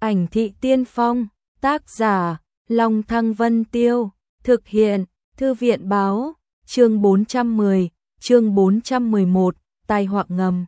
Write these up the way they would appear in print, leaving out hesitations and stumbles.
Ảnh thị tiên phong, tác giả, Long Thăng Vân Tiêu, thực hiện, Thư viện báo, chương 410, chương 411, tai họa ngầm.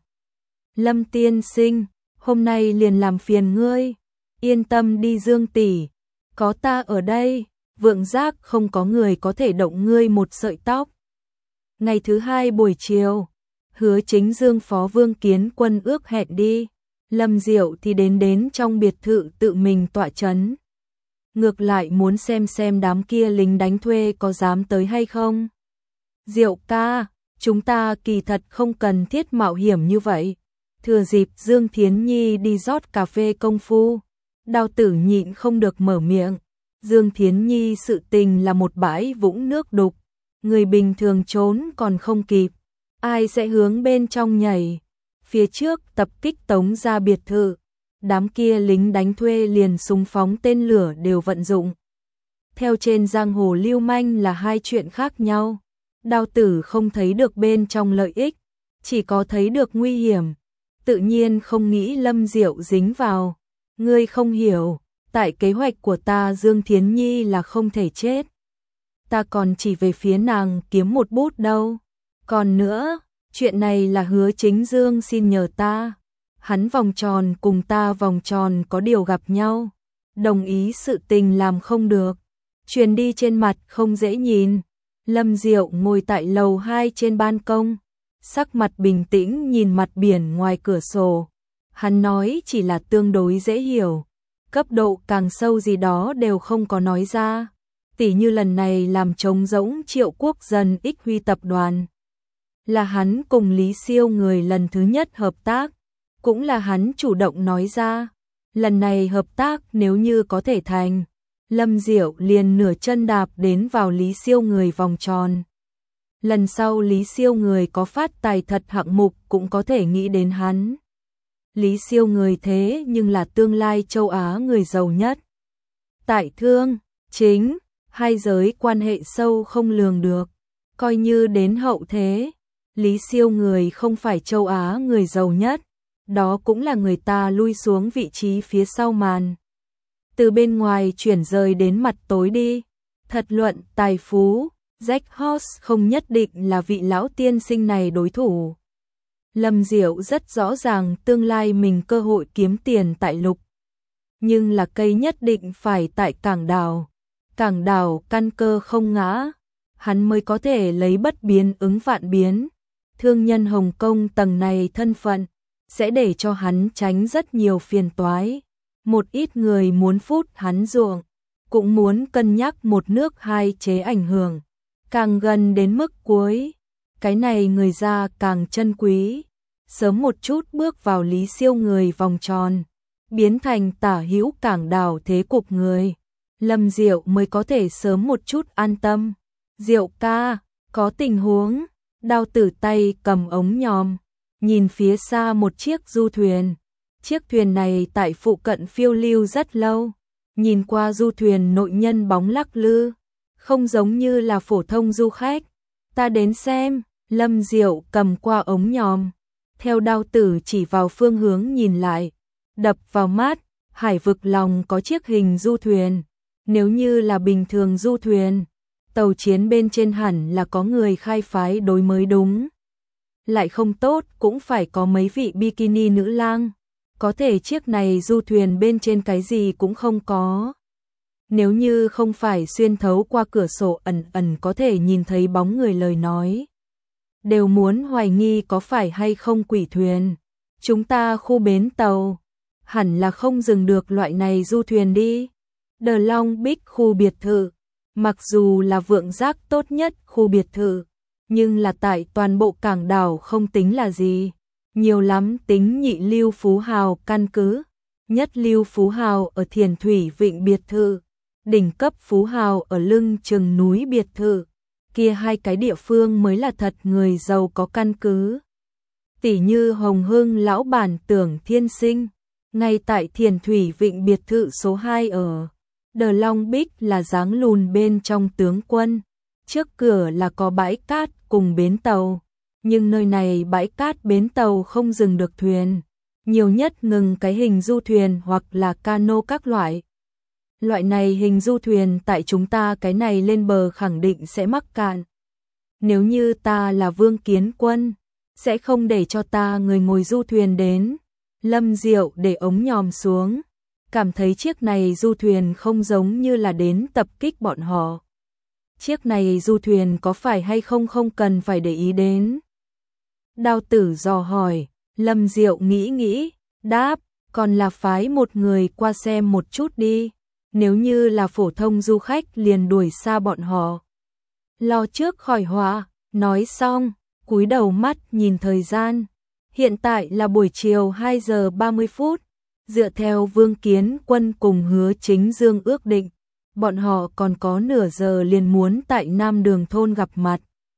Lâm tiên sinh, hôm nay liền làm phiền ngươi, yên tâm đi Dương tỷ, có ta ở đây, Vượng Giác không có người có thể động ngươi một sợi tóc. Ngày thứ hai buổi chiều, Hứa Chính Dương phó Vương Kiến Quân ước hẹn đi, Lâm Diệu thì đến trong biệt thự tự mình tọa chấn. Ngược lại muốn xem đám kia lính đánh thuê có dám tới hay không. Diệu ca, chúng ta kỳ thật không cần thiết mạo hiểm như vậy. Thừa dịp Dương Thiến Nhi đi rót cà phê công phu, Đao Tử nhịn không được mở miệng. Dương Thiến Nhi sự tình là một bãi vũng nước đục, người bình thường trốn còn không kịp, ai sẽ hướng bên trong nhảy. Phía trước tập kích tống ra biệt thự, đám kia lính đánh thuê liền súng phóng tên lửa đều vận dụng. Theo trên giang hồ lưu manh là hai chuyện khác nhau. Đao Tử không thấy được bên trong lợi ích, chỉ có thấy được nguy hiểm, tự nhiên không nghĩ Lâm Diệu dính vào. Ngươi không hiểu, tại kế hoạch của ta Dương Thiến Nhi là không thể chết. Ta còn chỉ về phía nàng kiếm một bút đâu. Còn nữa, chuyện này là Hứa Chính Dương xin nhờ ta. Hắn vòng tròn cùng ta vòng tròn có điều gặp nhau, đồng ý sự tình làm không được. Truyền đi trên mặt không dễ nhìn. Lâm Diệu ngồi tại lầu 2 trên ban công, sắc mặt bình tĩnh nhìn mặt biển ngoài cửa sổ. Hắn nói chỉ là tương đối dễ hiểu, cấp độ càng sâu gì đó đều không có nói ra. Tỉ như lần này làm trống rỗng Triệu Quốc Dân Ích Huy tập đoàn, là hắn cùng Lý Siêu người lần thứ nhất hợp tác, cũng là hắn chủ động nói ra. Lần này hợp tác nếu như có thể thành, Lâm Diệu liền nửa chân đạp đến vào Lý Siêu người vòng tròn. Lần sau Lý Siêu người có phát tài thật hạng mục cũng có thể nghĩ đến hắn. Lý Siêu người thế nhưng là tương lai châu Á người giàu nhất. Tại thương, chính, hai giới quan hệ sâu không lường được. Coi như đến hậu thế, Lý Siêu người không phải châu Á người giàu nhất, đó cũng là người ta lui xuống vị trí phía sau màn. Từ bên ngoài chuyển rời đến mặt tối đi. Thật luận tài phú, Jack Hoss không nhất định là vị lão tiên sinh này đối thủ. Lâm Diệu rất rõ ràng tương lai mình cơ hội kiếm tiền tại lục. Nhưng là cây nhất định phải tại cảng đảo. Cảng đảo căn cơ không ngã, hắn mới có thể lấy bất biến ứng vạn biến. Thương nhân Hồng Kông tầng này thân phận, sẽ để cho hắn tránh rất nhiều phiền toái. Một ít người muốn phút hắn ruộng, cũng muốn cân nhắc một nước hai chế ảnh hưởng. Càng gần đến mức cuối, cái này người ra càng chân quý. Sớm một chút bước vào Lý Siêu người vòng tròn, biến thành tả hữu cảng đảo thế cục người. Lâm Diệu mới có thể sớm một chút an tâm. Diệu ca, có tình huống. Đao Tử tay cầm ống nhòm, nhìn phía xa một chiếc du thuyền. Chiếc thuyền này tại phụ cận phiêu lưu rất lâu, nhìn qua du thuyền nội nhân bóng lắc lư, không giống như là phổ thông du khách. Ta đến xem. Lâm Diệu cầm qua ống nhòm, theo Đao Tử chỉ vào phương hướng nhìn lại, đập vào mắt, hải vực lòng có chiếc hình du thuyền. Nếu như là bình thường du thuyền, tàu chiến bên trên hẳn là có người khai phái đối mới đúng. Lại không tốt cũng phải có mấy vị bikini nữ lang. Có thể chiếc này du thuyền bên trên cái gì cũng không có. Nếu như không phải xuyên thấu qua cửa sổ ẩn có thể nhìn thấy bóng người lời nói, đều muốn hoài nghi có phải hay không quỷ thuyền. Chúng ta khu bến tàu, hẳn là không dừng được loại này du thuyền đi. The Long Big khu biệt thự, mặc dù là Vượng Giác tốt nhất khu biệt thự, nhưng là tại toàn bộ cảng đảo không tính là gì. Nhiều lắm tính nhị lưu phú hào căn cứ, nhất lưu phú hào ở Thiền Thủy Vịnh biệt thự, đỉnh cấp phú hào ở lưng chừng núi biệt thự. Kia hai cái địa phương mới là thật người giàu có căn cứ. Tỷ như Hồng Hưng lão bản Tưởng Thiên Sinh, ngay tại Thiền Thủy Vịnh biệt thự số 2 ở The Long Big là dáng lùn bên trong tướng quân. Trước cửa là có bãi cát cùng bến tàu. Nhưng nơi này bãi cát bến tàu không dừng được thuyền, nhiều nhất ngừng cái hình du thuyền hoặc là cano các loại. Loại này hình du thuyền tại chúng ta cái này lên bờ khẳng định sẽ mắc cạn. Nếu như ta là Vương Kiến Quân, sẽ không để cho ta người ngồi du thuyền đến. Lâm Diệu để ống nhòm xuống, cảm thấy chiếc này du thuyền không giống như là đến tập kích bọn họ. Chiếc này du thuyền có phải hay không không cần phải để ý đến. Đao Tử dò hỏi, Lâm Diệu nghĩ nghĩ, đáp, còn là phái một người qua xem một chút đi. Nếu như là phổ thông du khách liền đuổi xa bọn họ. Lo trước khỏi họa, nói xong, cúi đầu mắt nhìn thời gian. Hiện tại là buổi chiều 2 giờ 30 phút. Dựa theo Vương Kiến Quân cùng Hứa Chính Dương ước định, bọn họ còn có nửa giờ liền muốn tại Nam Đường thôn gặp mặt.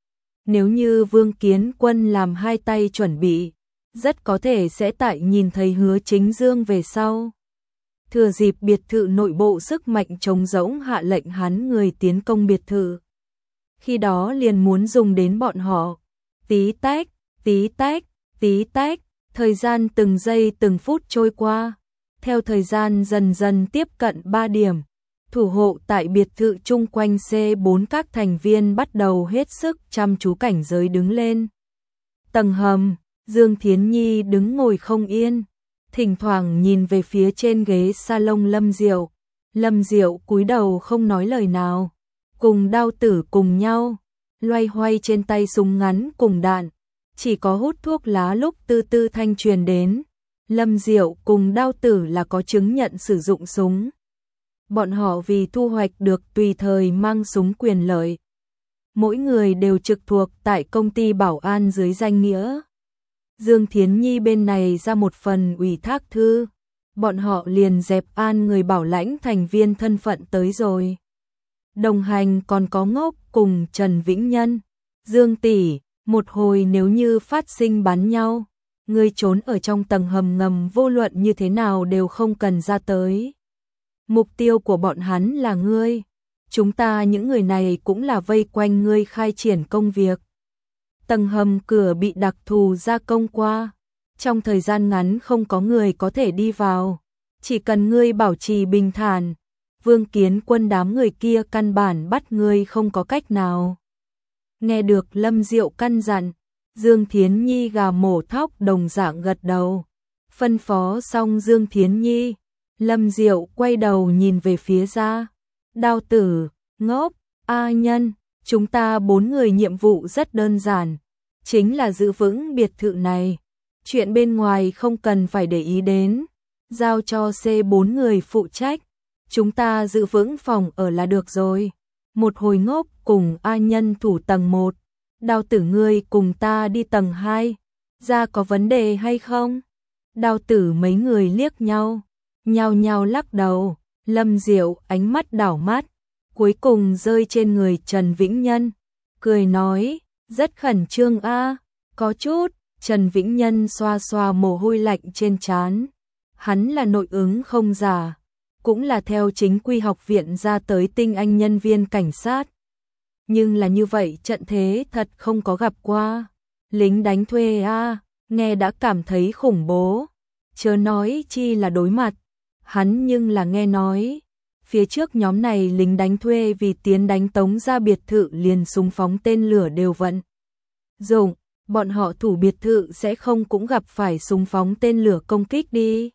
Nếu như Vương Kiến Quân làm hai tay chuẩn bị, rất có thể sẽ tại nhìn thấy Hứa Chính Dương về sau. Thừa dịp biệt thự nội bộ sức mạnh trống rỗng hạ lệnh hắn người tiến công biệt thự. Khi đó liền muốn dùng đến bọn họ. Tí tách, tí tách, tí tách, thời gian từng giây từng phút trôi qua. Theo thời gian dần dần tiếp cận 3 điểm, thủ hộ tại biệt thự chung quanh C4 các thành viên bắt đầu hết sức chăm chú cảnh giới đứng lên. Tầng hầm, Dương Thiến Nhi đứng ngồi không yên, thỉnh thoảng nhìn về phía trên ghế salon Lâm Diệu. Lâm Diệu cúi đầu không nói lời nào, cùng Đao Tử cùng nhau, loay hoay trên tay súng ngắn cùng đạn, chỉ có hút thuốc lá lúc tư tư thanh truyền đến. Lâm Diệu cùng Đao Tử là có chứng nhận sử dụng súng. Bọn họ vì thu hoạch được tùy thời mang súng quyền lợi. Mỗi người đều trực thuộc tại công ty bảo an dưới danh nghĩa. Dương Thiến Nhi bên này ra một phần ủy thác thư. Bọn họ liền dẹp an người bảo lãnh thành viên thân phận tới rồi. Đồng hành còn có Ngốc cùng Trần Vĩnh Nhân. Dương tỷ, một hồi nếu như phát sinh bắn nhau, ngươi trốn ở trong tầng hầm ngầm vô luận như thế nào đều không cần ra tới. Mục tiêu của bọn hắn là ngươi. Chúng ta những người này cũng là vây quanh ngươi khai triển công việc. Tầng hầm cửa bị đặc thù gia công qua. Trong thời gian ngắn không có người có thể đi vào. Chỉ cần ngươi bảo trì bình thản, Vương Kiến Quân đám người kia căn bản bắt ngươi không có cách nào. Nghe được Lâm Diệu căn dặn, Dương Thiến Nhi gà mổ thóc đồng dạng gật đầu. Phân phó xong Dương Thiến Nhi, Lâm Diệu quay đầu nhìn về phía ra. Đao Tử, Ngốc, A Nhân, chúng ta 4 người nhiệm vụ rất đơn giản, chính là giữ vững biệt thự này. Chuyện bên ngoài không cần phải để ý đến, giao cho C4 người phụ trách. Chúng ta giữ vững phòng ở là được rồi. Một hồi Ngốc cùng A Nhân thủ tầng 1, Đao Tử ngươi cùng ta đi tầng 2. Ra có vấn đề hay không? Đao Tử mấy người liếc nhau, nhao nhao lắc đầu. Lâm Diệu ánh mắt đảo mắt, cuối cùng rơi trên người Trần Vĩnh Nhân, cười nói, rất khẩn trương a. Có chút. Trần Vĩnh Nhân xoa xoa mồ hôi lạnh trên trán. Hắn là nội ứng không giả, cũng là theo chính quy học viện ra tới tinh anh nhân viên cảnh sát. Nhưng là như vậy trận thế thật không có gặp qua. Lính đánh thuê a, nghe đã cảm thấy khủng bố. Chớ nói chi là đối mặt. Hắn nhưng là nghe nói, phía trước nhóm này lính đánh thuê vì tiến đánh tống ra biệt thự liền súng phóng tên lửa đều vận dụng. Bọn họ thủ biệt thự sẽ không cũng gặp phải súng phóng tên lửa công kích đi.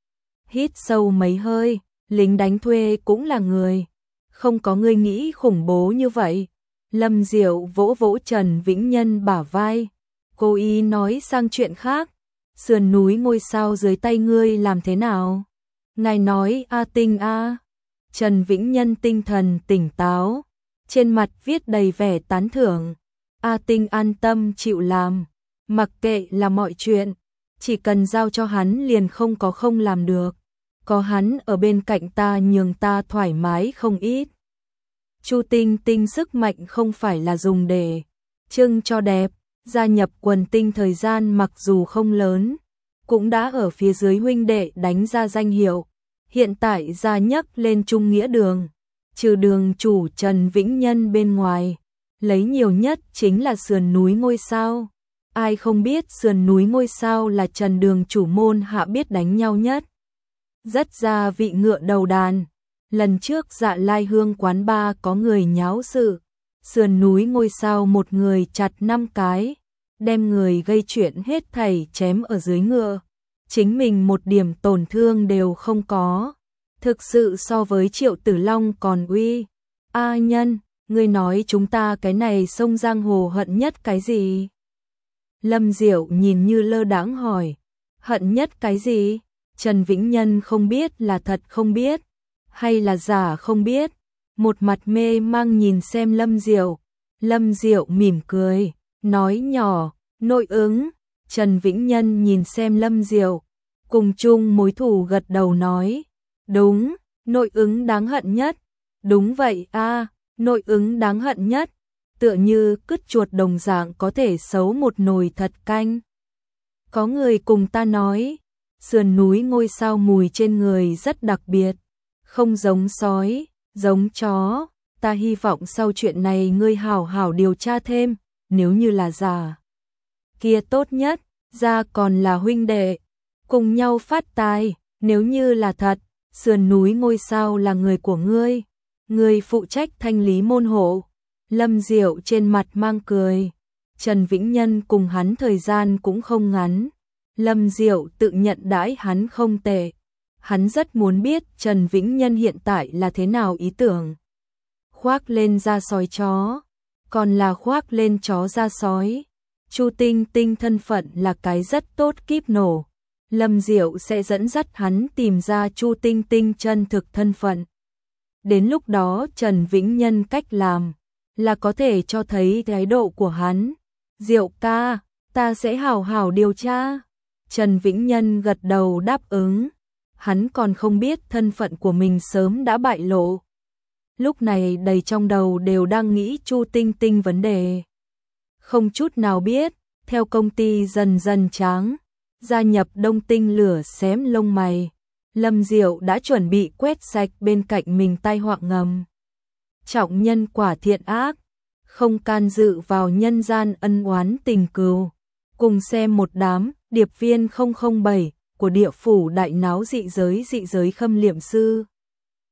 Hít sâu mấy hơi, lính đánh thuê cũng là người, không có người nghĩ khủng bố như vậy. Lâm Diệu vỗ vỗ Trần Vĩnh Nhân bả vai, cố ý nói sang chuyện khác. Sườn núi ngôi sao dưới tay ngươi làm thế nào? Ngài nói A Tinh a. Trần Vĩnh Nhân tinh thần tỉnh táo, trên mặt viết đầy vẻ tán thưởng. A Tinh an tâm chịu làm, mặc kệ là mọi chuyện, chỉ cần giao cho hắn liền không có không làm được. Có hắn ở bên cạnh ta nhường ta thoải mái không ít. Chu Tinh Tinh sức mạnh không phải là dùng để trưng cho đẹp, gia nhập quần tinh thời gian mặc dù không lớn, cũng đã ở phía dưới huynh đệ đánh ra danh hiệu. Hiện tại ra nhấc lên trung nghĩa đường, trừ đường chủ Trần Vĩnh Nhân bên ngoài, lấy nhiều nhất chính là sườn núi ngôi sao. ai không biết sườn núi ngôi sao là Trần Đường chủ môn hạ biết đánh nhau nhất. Rất ra vị ngựa đầu đàn. Lần trước Dạ Lai Hương quán ba có người nháo sự, sườn núi ngôi sao một người chặt 5 cái, đem người gây chuyện hết thảy chém ở dưới ngựa. Chính mình một điểm tổn thương đều không có. Thực sự so với Triệu Tử Long còn uy. A Nhân, ngươi nói chúng ta cái này sông giang hồ hận nhất cái gì? Lâm Diệu nhìn như lơ đãng hỏi. Hận nhất cái gì? Trần Vĩnh Nhân không biết là thật không biết, hay là giả không biết. Một mặt mê mang nhìn xem Lâm Diệu. Lâm Diệu mỉm cười, nói nhỏ, nội ứng. Trần Vĩnh Nhân nhìn xem Lâm Diệu, cùng chung mối thù gật đầu nói. Đúng, nội ứng đáng hận nhất. Đúng vậy a, nội ứng đáng hận nhất. Tựa như cứt chuột đồng dạng có thể xấu một nồi thật canh. Có người cùng ta nói, sườn núi ngôi sao mùi trên người rất đặc biệt, không giống sói, giống chó. Ta hy vọng sau chuyện này ngươi hảo hảo điều tra thêm, nếu như là giả, kia tốt nhất, ra còn là huynh đệ, cùng nhau phát tài, nếu như là thật, sườn núi ngôi sao là người của ngươi, ngươi phụ trách thanh lý môn hộ. Lâm Diệu trên mặt mang cười, Trần Vĩnh Nhân cùng hắn thời gian cũng không ngắn. Lâm Diệu tự nhận đãi hắn không tệ. Hắn rất muốn biết Trần Vĩnh Nhân hiện tại là thế nào ý tưởng. Khoác lên da sói chó, còn là khoác lên chó da sói. Chu Tinh Tinh thân phận là cái rất tốt kíp nổ. Lâm Diệu sẽ dẫn dắt hắn tìm ra Chu Tinh Tinh chân thực thân phận. Đến lúc đó Trần Vĩnh Nhân cách làm là có thể cho thấy thái độ của hắn. Diệu ca, ta sẽ hảo hảo điều tra. Trần Vĩnh Nhân gật đầu đáp ứng. Hắn còn không biết thân phận của mình sớm đã bại lộ. Lúc này đầy trong đầu đều đang nghĩ Chu Tinh Tinh vấn đề. Không chút nào biết, theo công ty dần dần tráng, gia nhập Đông Tinh lửa xém lông mày. Lâm Diệu đã chuẩn bị quét sạch bên cạnh mình tai họa ngầm. Trọng nhân quả thiện ác, không can dự vào nhân gian ân oán tình cừu. Cùng xem một đám điệp viên 007 của địa phủ đại náo dị giới khâm liệm sư.